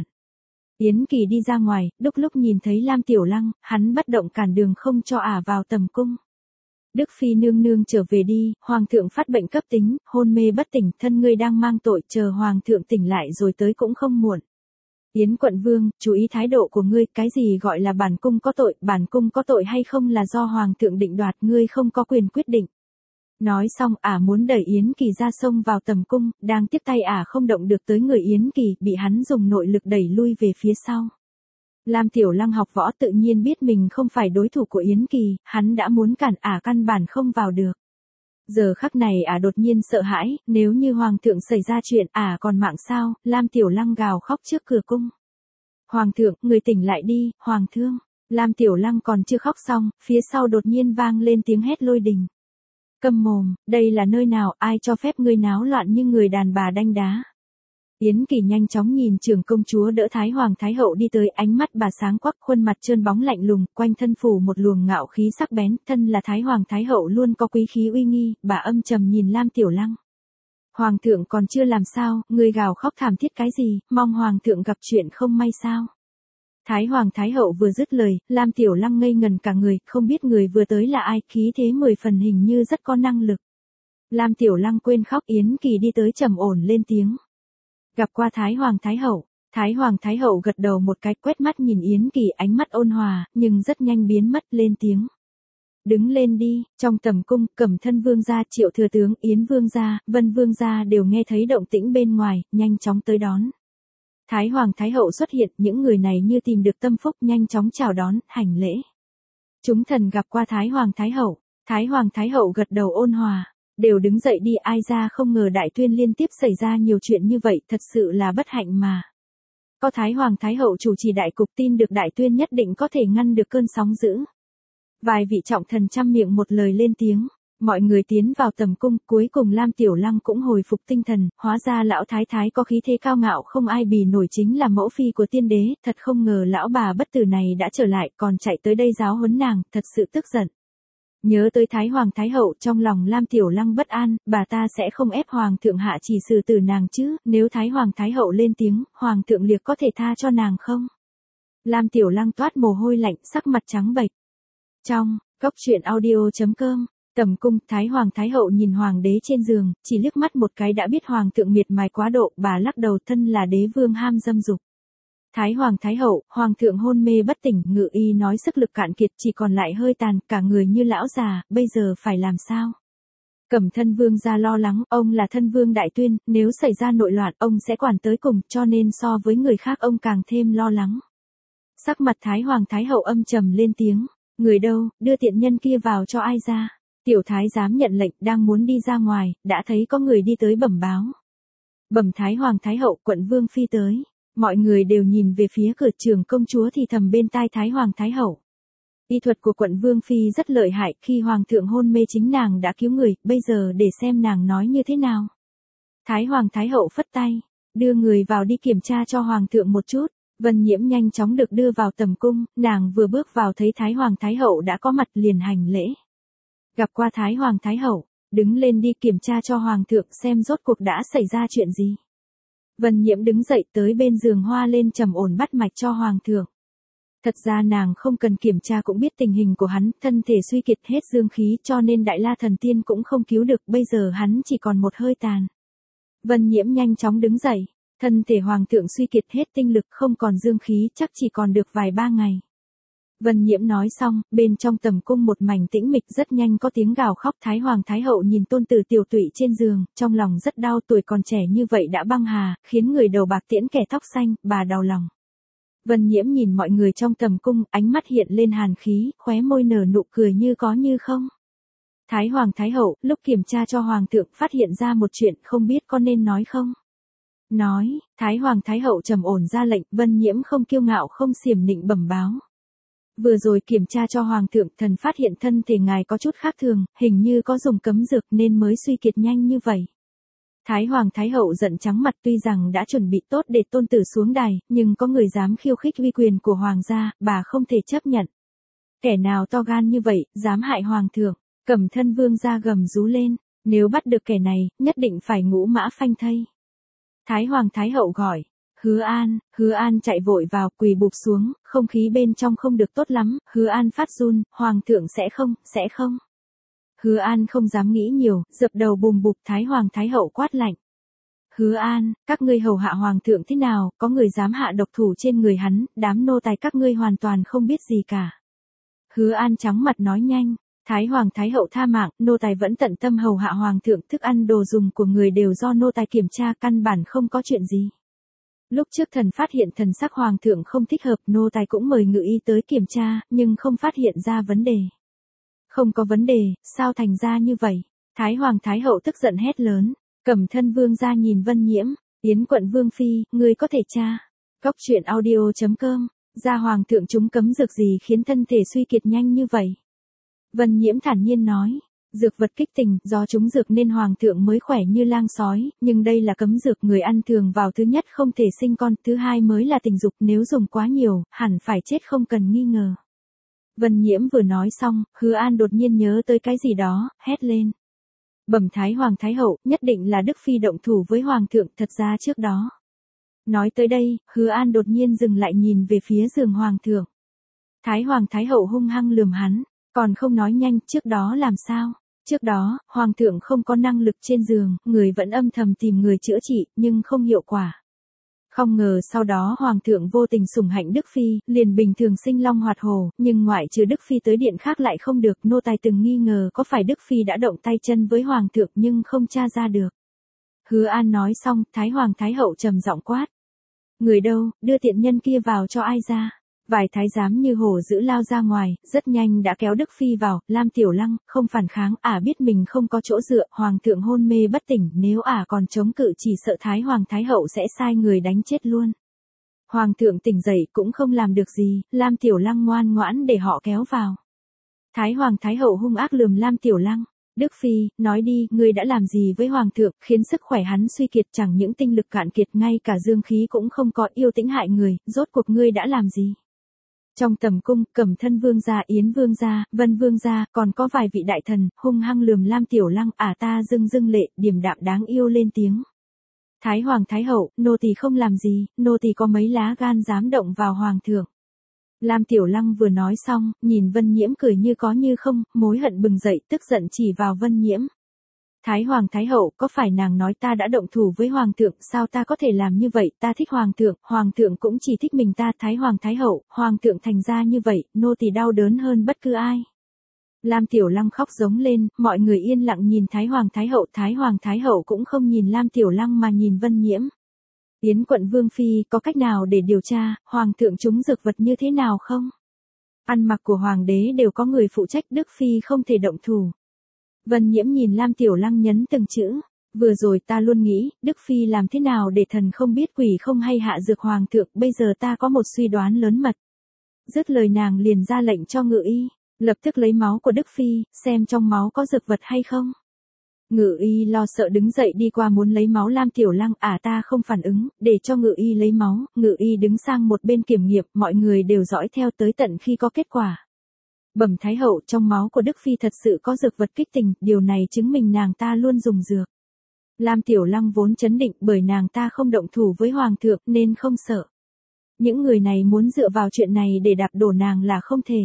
Yến Kỳ đi ra ngoài, lúc nhìn thấy Lam Tiểu Lăng, hắn bất động cản đường không cho vào tầm cung. Đức Phi nương nương trở về đi, hoàng thượng phát bệnh cấp tính, hôn mê bất tỉnh, thân ngươi đang mang tội, chờ hoàng thượng tỉnh lại rồi tới cũng không muộn. Yến quận vương, chú ý thái độ của ngươi, cái gì gọi là bản cung có tội hay không là do hoàng thượng định đoạt, ngươi không có quyền quyết định. Nói xong, muốn đẩy Yến Kỳ ra sông vào tầm cung, đang tiếp tay không động được tới người Yến Kỳ, bị hắn dùng nội lực đẩy lui về phía sau. Lam Tiểu Lăng học võ tự nhiên biết mình không phải đối thủ của Yến Kỳ, hắn đã muốn cản căn bản không vào được. Giờ khắc này đột nhiên sợ hãi, nếu như hoàng thượng xảy ra chuyện còn mạng sao? Lam Tiểu Lăng gào khóc trước cửa cung. Hoàng thượng, người tỉnh lại đi, hoàng thương. Lam Tiểu Lăng còn chưa khóc xong, phía sau đột nhiên vang lên tiếng hét lôi đình. Câm mồm, đây là nơi nào, ai cho phép ngươi náo loạn như người đàn bà đanh đá. Yến Kỳ nhanh chóng nhìn trưởng công chúa đỡ Thái Hoàng Thái Hậu đi tới, ánh mắt bà sáng quắc, khuôn mặt trơn bóng lạnh lùng, quanh thân phủ một luồng ngạo khí sắc bén, thân là Thái Hoàng Thái Hậu luôn có quý khí uy nghi, bà âm trầm nhìn Lam Tiểu Lăng. Hoàng thượng còn chưa làm sao, người gào khóc thảm thiết cái gì, mong hoàng thượng gặp chuyện không may sao. Thái Hoàng Thái Hậu vừa dứt lời, Lam Tiểu Lăng ngây ngần cả người, không biết người vừa tới là ai, khí thế 10 phần hình như rất có năng lực. Lam Tiểu Lăng quên khóc, Yến Kỳ đi tới trầm ổn lên tiếng. Gặp qua Thái Hoàng Thái Hậu. Thái Hoàng Thái Hậu gật đầu một cái, quét mắt nhìn Yến Kỳ, ánh mắt ôn hòa, nhưng rất nhanh biến mất, lên tiếng. Đứng lên đi. Trong tầm cung, Cẩm Thân vương gia, Triệu thừa tướng, Yến vương gia, Vân vương gia đều nghe thấy động tĩnh bên ngoài, nhanh chóng tới đón. Thái Hoàng Thái Hậu xuất hiện, những người này như tìm được tâm phúc, nhanh chóng chào đón, hành lễ. Chúng thần gặp qua Thái Hoàng Thái Hậu. Thái Hoàng Thái Hậu gật đầu ôn hòa. Đều đứng dậy đi, ai ra không ngờ Đại Tuyên liên tiếp xảy ra nhiều chuyện như vậy, thật sự là bất hạnh mà. Có Thái Hoàng Thái Hậu chủ trì đại cục, tin được Đại Tuyên nhất định có thể ngăn được cơn sóng dữ. Vài vị trọng thần trăm miệng một lời lên tiếng. Mọi người tiến vào tầm cung, cuối cùng Lam Tiểu Lăng cũng hồi phục tinh thần, hóa ra lão thái thái có khí thế cao ngạo không ai bì nổi, chính là mẫu phi của tiên đế, thật không ngờ lão bà bất tử này đã trở lại, còn chạy tới đây giáo huấn nàng, thật sự tức giận. Nhớ tới Thái Hoàng Thái Hậu, trong lòng Lam Tiểu Lăng bất an, bà ta sẽ không ép Hoàng thượng hạ chỉ xử tử nàng chứ, nếu Thái Hoàng Thái Hậu lên tiếng, Hoàng thượng liệt có thể tha cho nàng không? Lam Tiểu Lăng toát mồ hôi lạnh, sắc mặt trắng bệch. Trong, Cốc Truyện Audio.com, tầm cung, Thái Hoàng Thái Hậu nhìn Hoàng đế trên giường, chỉ liếc mắt một cái đã biết Hoàng thượng miệt mài quá độ, bà lắc đầu, thân là đế vương ham dâm dục. Thái Hoàng Thái Hậu, Hoàng thượng hôn mê bất tỉnh, ngự y nói sức lực cạn kiệt, chỉ còn lại hơi tàn, cả người như lão già, bây giờ phải làm sao? Cẩm Thân Vương ra lo lắng, ông là thân vương Đại Tuyên, nếu xảy ra nội loạn, ông sẽ quản tới cùng, cho nên so với người khác ông càng thêm lo lắng. Sắc mặt Thái Hoàng Thái Hậu âm trầm lên tiếng, người đâu, đưa tiện nhân kia vào cho ai ra? Tiểu thái giám nhận lệnh, đang muốn đi ra ngoài, đã thấy có người đi tới bẩm báo. Bẩm Thái Hoàng Thái Hậu, quận Vương phi tới. Mọi người đều nhìn về phía cửa, trưởng công chúa thì thầm bên tai Thái Hoàng Thái Hậu. Y thuật của quận Vương phi rất lợi hại, khi Hoàng thượng hôn mê chính nàng đã cứu người, bây giờ để xem nàng nói như thế nào. Thái Hoàng Thái Hậu phất tay, đưa người vào đi kiểm tra cho Hoàng thượng một chút. Vân Nhiễm nhanh chóng được đưa vào tầm cung, nàng vừa bước vào thấy Thái Hoàng Thái Hậu đã có mặt liền hành lễ. Gặp qua Thái Hoàng Thái Hậu, đứng lên đi kiểm tra cho Hoàng thượng xem rốt cuộc đã xảy ra chuyện gì. Vân Nhiễm đứng dậy tới bên giường hoa lên trầm ổn bắt mạch cho Hoàng thượng. Thật ra nàng không cần kiểm tra cũng biết tình hình của hắn, thân thể suy kiệt hết dương khí cho nên Đại La Thần Tiên cũng không cứu được, bây giờ hắn chỉ còn một hơi tàn. Vân Nhiễm nhanh chóng đứng dậy, thân thể Hoàng thượng suy kiệt hết tinh lực không còn dương khí, chắc chỉ còn được vài ba ngày. Vân Nhiễm nói xong, bên trong tầm cung một mảnh tĩnh mịch, rất nhanh có tiếng gào khóc. Thái Hoàng Thái Hậu nhìn tôn tử tiểu tụy trên giường, trong lòng rất đau, tuổi còn trẻ như vậy đã băng hà, khiến người đầu bạc tiễn kẻ tóc xanh, bà đau lòng. Vân Nhiễm nhìn mọi người trong tầm cung, ánh mắt hiện lên hàn khí, khóe môi nở nụ cười như có như không. Thái Hoàng Thái Hậu, lúc kiểm tra cho Hoàng thượng phát hiện ra một chuyện, không biết có nên nói không? Nói, Thái Hoàng Thái Hậu trầm ổn ra lệnh. Vân Nhiễm không kiêu ngạo không xiểm nịnh bẩm báo. Vừa rồi kiểm tra cho Hoàng thượng, thần phát hiện thân thể ngài có chút khác thường, hình như có dùng cấm dược nên mới suy kiệt nhanh như vậy. Thái Hoàng Thái Hậu giận trắng mặt, tuy rằng đã chuẩn bị tốt để tôn tử xuống đài, nhưng có người dám khiêu khích uy quyền của Hoàng gia, bà không thể chấp nhận. Kẻ nào to gan như vậy, dám hại Hoàng thượng, Cẩm Thân Vương ra gầm rú lên, nếu bắt được kẻ này, nhất định phải ngũ mã phanh thây. Thái Hoàng Thái Hậu gọi. Hứa An chạy vội vào, quỳ bụp xuống, không khí bên trong không được tốt lắm, Hứa An phát run, Hoàng thượng sẽ không. Hứa An không dám nghĩ nhiều, dập đầu bùm bụp. Thái Hoàng Thái Hậu quát lạnh. Hứa An, các ngươi hầu hạ Hoàng thượng thế nào, có người dám hạ độc thủ trên người hắn, đám nô tài các ngươi hoàn toàn không biết gì cả. Hứa An trắng mặt nói nhanh. Thái Hoàng Thái Hậu tha mạng, nô tài vẫn tận tâm hầu hạ Hoàng thượng, thức ăn đồ dùng của người đều do nô tài kiểm tra, căn bản không có chuyện gì. Lúc trước thần phát hiện thần sắc Hoàng thượng không thích hợp, nô tài cũng mời ngự y tới kiểm tra, nhưng không phát hiện ra vấn đề. Không có vấn đề, sao thành ra như vậy? Thái Hoàng Thái Hậu tức giận hét lớn. Cẩm Thân Vương ra nhìn Vân Nhiễm, Yến quận Vương phi, ngươi có thể tra. Cốc Truyện Audio.com, ra Hoàng thượng chúng cấm dược gì khiến thân thể suy kiệt nhanh như vậy? Vân Nhiễm thản nhiên nói. Dược vật kích tình, do chúng dược nên Hoàng thượng mới khỏe như lang sói, nhưng đây là cấm dược, người ăn thường vào thứ nhất không thể sinh con, thứ hai mới là tình dục, nếu dùng quá nhiều, hẳn phải chết không cần nghi ngờ. Vân Nhiễm vừa nói xong, Hứa An đột nhiên nhớ tới cái gì đó, hét lên. Bẩm Thái Hoàng Thái Hậu, nhất định là Đức Phi động thủ với Hoàng thượng, thật ra trước đó. Nói tới đây, Hứa An đột nhiên dừng lại nhìn về phía giường Hoàng thượng. Thái Hoàng Thái Hậu hung hăng lườm hắn, còn không nói nhanh, trước đó làm sao? Trước đó, Hoàng thượng không có năng lực trên giường, người vẫn âm thầm tìm người chữa trị, nhưng không hiệu quả. Không ngờ sau đó Hoàng thượng vô tình sủng hạnh Đức Phi, liền bình thường sinh long hoạt hổ, nhưng ngoại trừ Đức Phi tới điện khác lại không được, nô tài từng nghi ngờ có phải Đức Phi đã động tay chân với Hoàng thượng nhưng không tra ra được. Hứa An nói xong, Thái Hoàng Thái Hậu trầm giọng quát. Người đâu, đưa tiện nhân kia vào cho ai ra. Vài thái giám như hổ dữ lao ra ngoài, rất nhanh đã kéo Đức Phi vào. Lam Tiểu Lăng không phản kháng, biết mình không có chỗ dựa, hoàng thượng hôn mê bất tỉnh, nếu còn chống cự chỉ sợ Thái Hoàng Thái Hậu sẽ sai người đánh chết luôn. Hoàng thượng tỉnh dậy cũng không làm được gì, Lam Tiểu Lăng ngoan ngoãn để họ kéo vào. Thái Hoàng Thái Hậu hung ác lườm Lam Tiểu Lăng. Đức Phi, nói đi, ngươi đã làm gì với Hoàng thượng, khiến sức khỏe hắn suy kiệt, chẳng những tinh lực cạn kiệt, ngay cả dương khí cũng không có, yêu tĩnh hại người, rốt cuộc ngươi đã làm gì? Trong tầm cung, Cẩm Thân Vương gia, Yến Vương gia, Vân Vương gia, còn có vài vị đại thần, hung hăng lườm Lam Tiểu Lăng, ta dưng lệ, điềm đạm đáng yêu lên tiếng. Thái Hoàng Thái Hậu, nô tỳ không làm gì, nô tỳ có mấy lá gan dám động vào Hoàng thượng. Lam Tiểu Lăng vừa nói xong, nhìn Vân Nhiễm cười như có như không, mối hận bừng dậy, tức giận chỉ vào Vân Nhiễm. Thái Hoàng Thái Hậu, có phải nàng nói ta đã động thủ với Hoàng thượng, sao ta có thể làm như vậy, ta thích Hoàng thượng cũng chỉ thích mình ta, Thái Hoàng Thái Hậu, Hoàng thượng thành ra như vậy, nô tỳ đau đớn hơn bất cứ ai. Lam Tiểu Lăng khóc giống lên, mọi người yên lặng nhìn Thái Hoàng Thái Hậu cũng không nhìn Lam Tiểu Lăng mà nhìn Vân Nhiễm. Yến quận Vương Phi, có cách nào để điều tra, Hoàng thượng trúng dược vật như thế nào không? Ăn mặc của Hoàng đế đều có người phụ trách, Đức Phi không thể động thủ. Vân Nhiễm nhìn Lam Tiểu Lăng nhấn từng chữ. Vừa rồi ta luôn nghĩ, Đức Phi làm thế nào để thần không biết quỷ không hay hạ dược Hoàng thượng, bây giờ ta có một suy đoán lớn mật. Dứt lời nàng liền ra lệnh cho ngự y, lập tức lấy máu của Đức Phi, xem trong máu có dược vật hay không. Ngự y lo sợ đứng dậy đi qua muốn lấy máu Lam Tiểu Lăng, ta không phản ứng, để cho ngự y lấy máu, ngự y đứng sang một bên kiểm nghiệm, mọi người đều dõi theo tới tận khi có kết quả. Bẩm Thái Hậu, trong máu của Đức Phi thật sự có dược vật kích tình, điều này chứng minh nàng ta luôn dùng dược. Lam Tiểu Lăng vốn chấn định bởi nàng ta không động thủ với Hoàng thượng nên không sợ. Những người này muốn dựa vào chuyện này để đạp đổ nàng là không thể.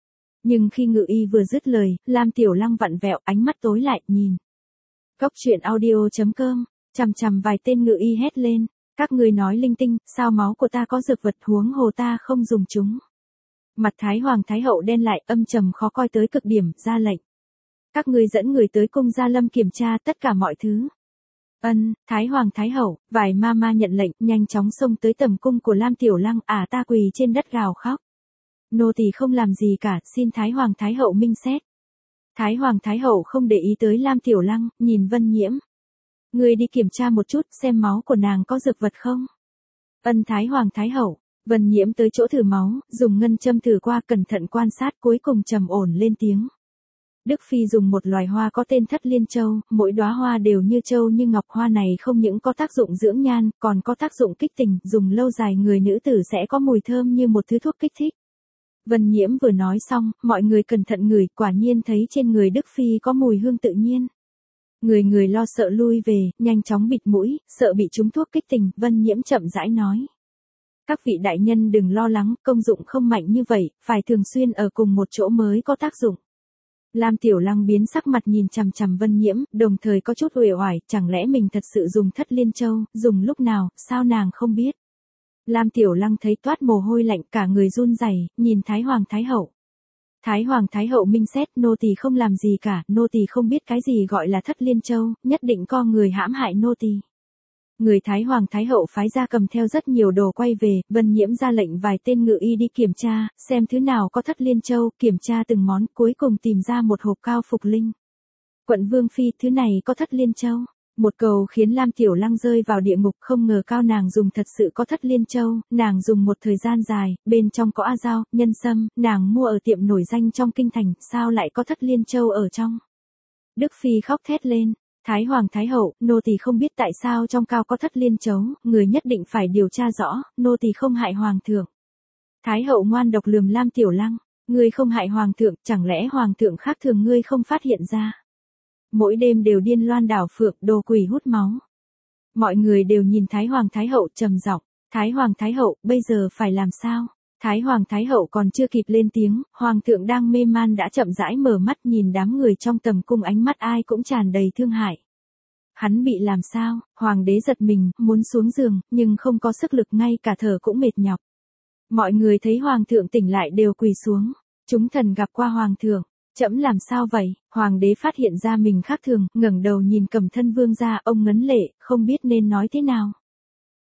Nhưng khi ngự y vừa dứt lời, Lam Tiểu Lăng vặn vẹo, ánh mắt tối lại, nhìn. Cốc truyện audio.com, chằm vài tên ngự y hét lên, các ngươi nói linh tinh, sao máu của ta có dược vật, huống hồ ta không dùng chúng. Mặt Thái Hoàng Thái Hậu đen lại, âm trầm khó coi tới cực điểm, ra lệnh. Các ngươi dẫn người tới cung Gia Lâm kiểm tra tất cả mọi thứ. Thái Hoàng Thái Hậu, vài ma nhận lệnh, nhanh chóng xông tới tầm cung của Lam Tiểu Lăng, ta quỳ trên đất gào khóc. Nô tỳ không làm gì cả, xin Thái Hoàng Thái Hậu minh xét. Thái Hoàng Thái Hậu không để ý tới Lam Tiểu Lăng, nhìn Vân Nhiễm. Ngươi đi kiểm tra một chút, xem máu của nàng có dược vật không? Thái Hoàng Thái Hậu. Vân Nhiễm tới chỗ thử máu, dùng ngân châm thử qua, cẩn thận quan sát, cuối cùng trầm ổn lên tiếng. Đức Phi dùng một loài hoa có tên Thất Liên Châu, mỗi đóa hoa đều như châu như ngọc, hoa này không những có tác dụng dưỡng nhan, còn có tác dụng kích tình, dùng lâu dài người nữ tử sẽ có mùi thơm như một thứ thuốc kích thích. Vân Nhiễm vừa nói xong, mọi người cẩn thận ngửi, quả nhiên thấy trên người Đức Phi có mùi hương tự nhiên. Người lo sợ lui về, nhanh chóng bịt mũi, sợ bị trúng thuốc kích tình, Vân Nhiễm chậm rãi nói. Các vị đại nhân đừng lo lắng, công dụng không mạnh như vậy, phải thường xuyên ở cùng một chỗ mới có tác dụng. Lam Tiểu Lăng biến sắc mặt nhìn chằm Vân Nhiễm, đồng thời có chút uể oải, chẳng lẽ mình thật sự dùng Thất Liên Châu, dùng lúc nào, sao nàng không biết. Lam Tiểu Lăng thấy toát mồ hôi lạnh, cả người run rẩy, nhìn Thái Hoàng Thái Hậu. Thái Hoàng Thái Hậu minh xét, nô tỳ không làm gì cả, nô tỳ không biết cái gì gọi là Thất Liên Châu, nhất định có người hãm hại nô tỳ. Người Thái Hoàng Thái Hậu phái ra cầm theo rất nhiều đồ quay về, Vân Nhiễm ra lệnh vài tên ngự y đi kiểm tra, xem thứ nào có Thất Liên Châu, kiểm tra từng món, cuối cùng tìm ra một hộp cao phục linh. Quận Vương Phi, thứ này có Thất Liên Châu. Một cầu khiến Lam Tiểu Lăng rơi vào địa ngục, không ngờ cao nàng dùng thật sự có Thất Liên Châu, nàng dùng một thời gian dài, bên trong có dao, nhân sâm, nàng mua ở tiệm nổi danh trong kinh thành, sao lại có Thất Liên Châu ở trong. Đức Phi khóc thét lên. Thái Hoàng Thái Hậu, nô tỳ không biết tại sao trong cao có Thất Liên Châu, người nhất định phải điều tra rõ, nô tỳ không hại Hoàng thượng. Thái Hậu ngoan độc lườm Lam Tiểu Lăng, ngươi không hại Hoàng thượng, chẳng lẽ Hoàng thượng khác thường ngươi không phát hiện ra. Mỗi đêm đều điên loan đảo phượng, đồ quỷ hút máu. Mọi người đều nhìn Thái Hoàng Thái Hậu trầm giọng, Thái Hoàng Thái Hậu, bây giờ phải làm sao? Thái Hoàng Thái Hậu còn chưa kịp lên tiếng, Hoàng thượng đang mê man đã chậm rãi mở mắt, nhìn đám người trong tầm cung, ánh mắt ai cũng tràn đầy thương hại. Hắn bị làm sao? Hoàng đế giật mình, muốn xuống giường, nhưng không có sức lực, ngay cả thở cũng mệt nhọc. Mọi người thấy Hoàng thượng tỉnh lại đều quỳ xuống. Chúng thần gặp qua Hoàng thượng. Trẫm làm sao vậy? Hoàng đế phát hiện ra mình khác thường, ngẩng đầu nhìn Cẩm Thân Vương gia, ông ngấn lệ, không biết nên nói thế nào.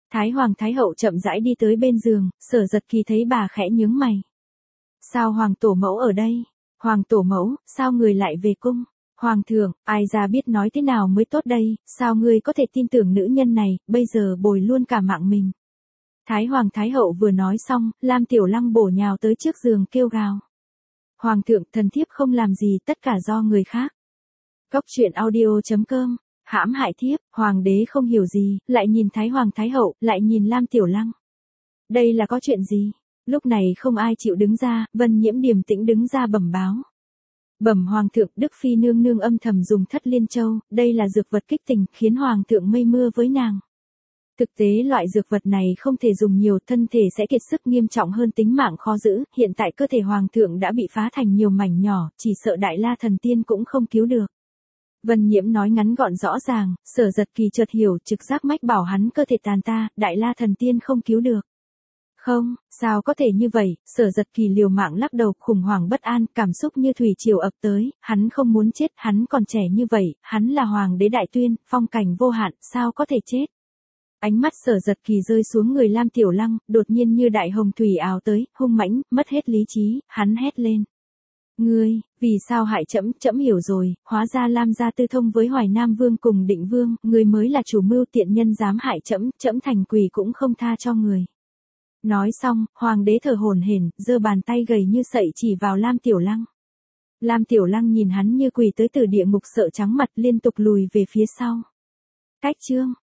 Thái Hoàng Thái Hậu chậm rãi đi tới bên giường, Sở Giật Kỳ thấy bà khẽ nhướng mày. Sao Hoàng Tổ Mẫu ở đây? Hoàng Tổ Mẫu, sao người lại về cung? Hoàng thượng, ai ra biết nói thế nào mới tốt đây, sao ngươi có thể tin tưởng nữ nhân này, bây giờ bồi luôn cả mạng mình. Thái Hoàng Thái Hậu vừa nói xong, Lam Tiểu Lăng bổ nhào tới trước giường kêu gào. Hoàng thượng, thần thiếp không làm gì, tất cả do người khác. Cóc truyện audio.com, hãm hại thiếp, Hoàng đế không hiểu gì, lại nhìn Thái Hoàng Thái Hậu, lại nhìn Lam Tiểu Lăng. Đây là có chuyện gì? Lúc này không ai chịu đứng ra, Vân Nhiễm điềm tĩnh đứng ra bẩm báo. Bẩm Hoàng thượng, Đức Phi nương nương âm thầm dùng Thất Liên Châu, đây là dược vật kích tình, khiến Hoàng thượng mây mưa với nàng. Thực tế loại dược vật này không thể dùng nhiều, thân thể sẽ kiệt sức, nghiêm trọng hơn tính mạng khó giữ, hiện tại cơ thể Hoàng thượng đã bị phá thành nhiều mảnh nhỏ, chỉ sợ Đại La Thần Tiên cũng không cứu được. Vân Nhiễm nói ngắn gọn rõ ràng, Sở Giật Kỳ chợt hiểu, trực giác mách bảo hắn cơ thể tàn ta, Đại La Thần Tiên không cứu được. Không, sao có thể như vậy, Sở Giật Kỳ liều mạng lắc đầu, khủng hoảng bất an, cảm xúc như thủy triều ập tới, hắn không muốn chết, hắn còn trẻ như vậy, hắn là Hoàng đế đại tuyên, phong cảnh vô hạn, sao có thể chết. Ánh mắt Sở Giật Kỳ rơi xuống người Lam Tiểu Lăng, đột nhiên như đại hồng thủy ào tới, hung mãnh, mất hết lý trí, hắn hét lên. Ngươi, vì sao hại trẫm? Trẫm hiểu rồi, hóa ra Lam gia tư thông với Hoài Nam Vương cùng Định Vương, ngươi mới là chủ mưu, tiện nhân dám hại trẫm, trẫm thành quỷ cũng không tha cho người. Nói xong, Hoàng đế thở hổn hển, giơ bàn tay gầy như sậy chỉ vào Lam Tiểu Lăng. Lam Tiểu Lăng nhìn hắn như quỷ tới từ địa ngục, sợ trắng mặt, liên tục lùi về phía sau. Cách chương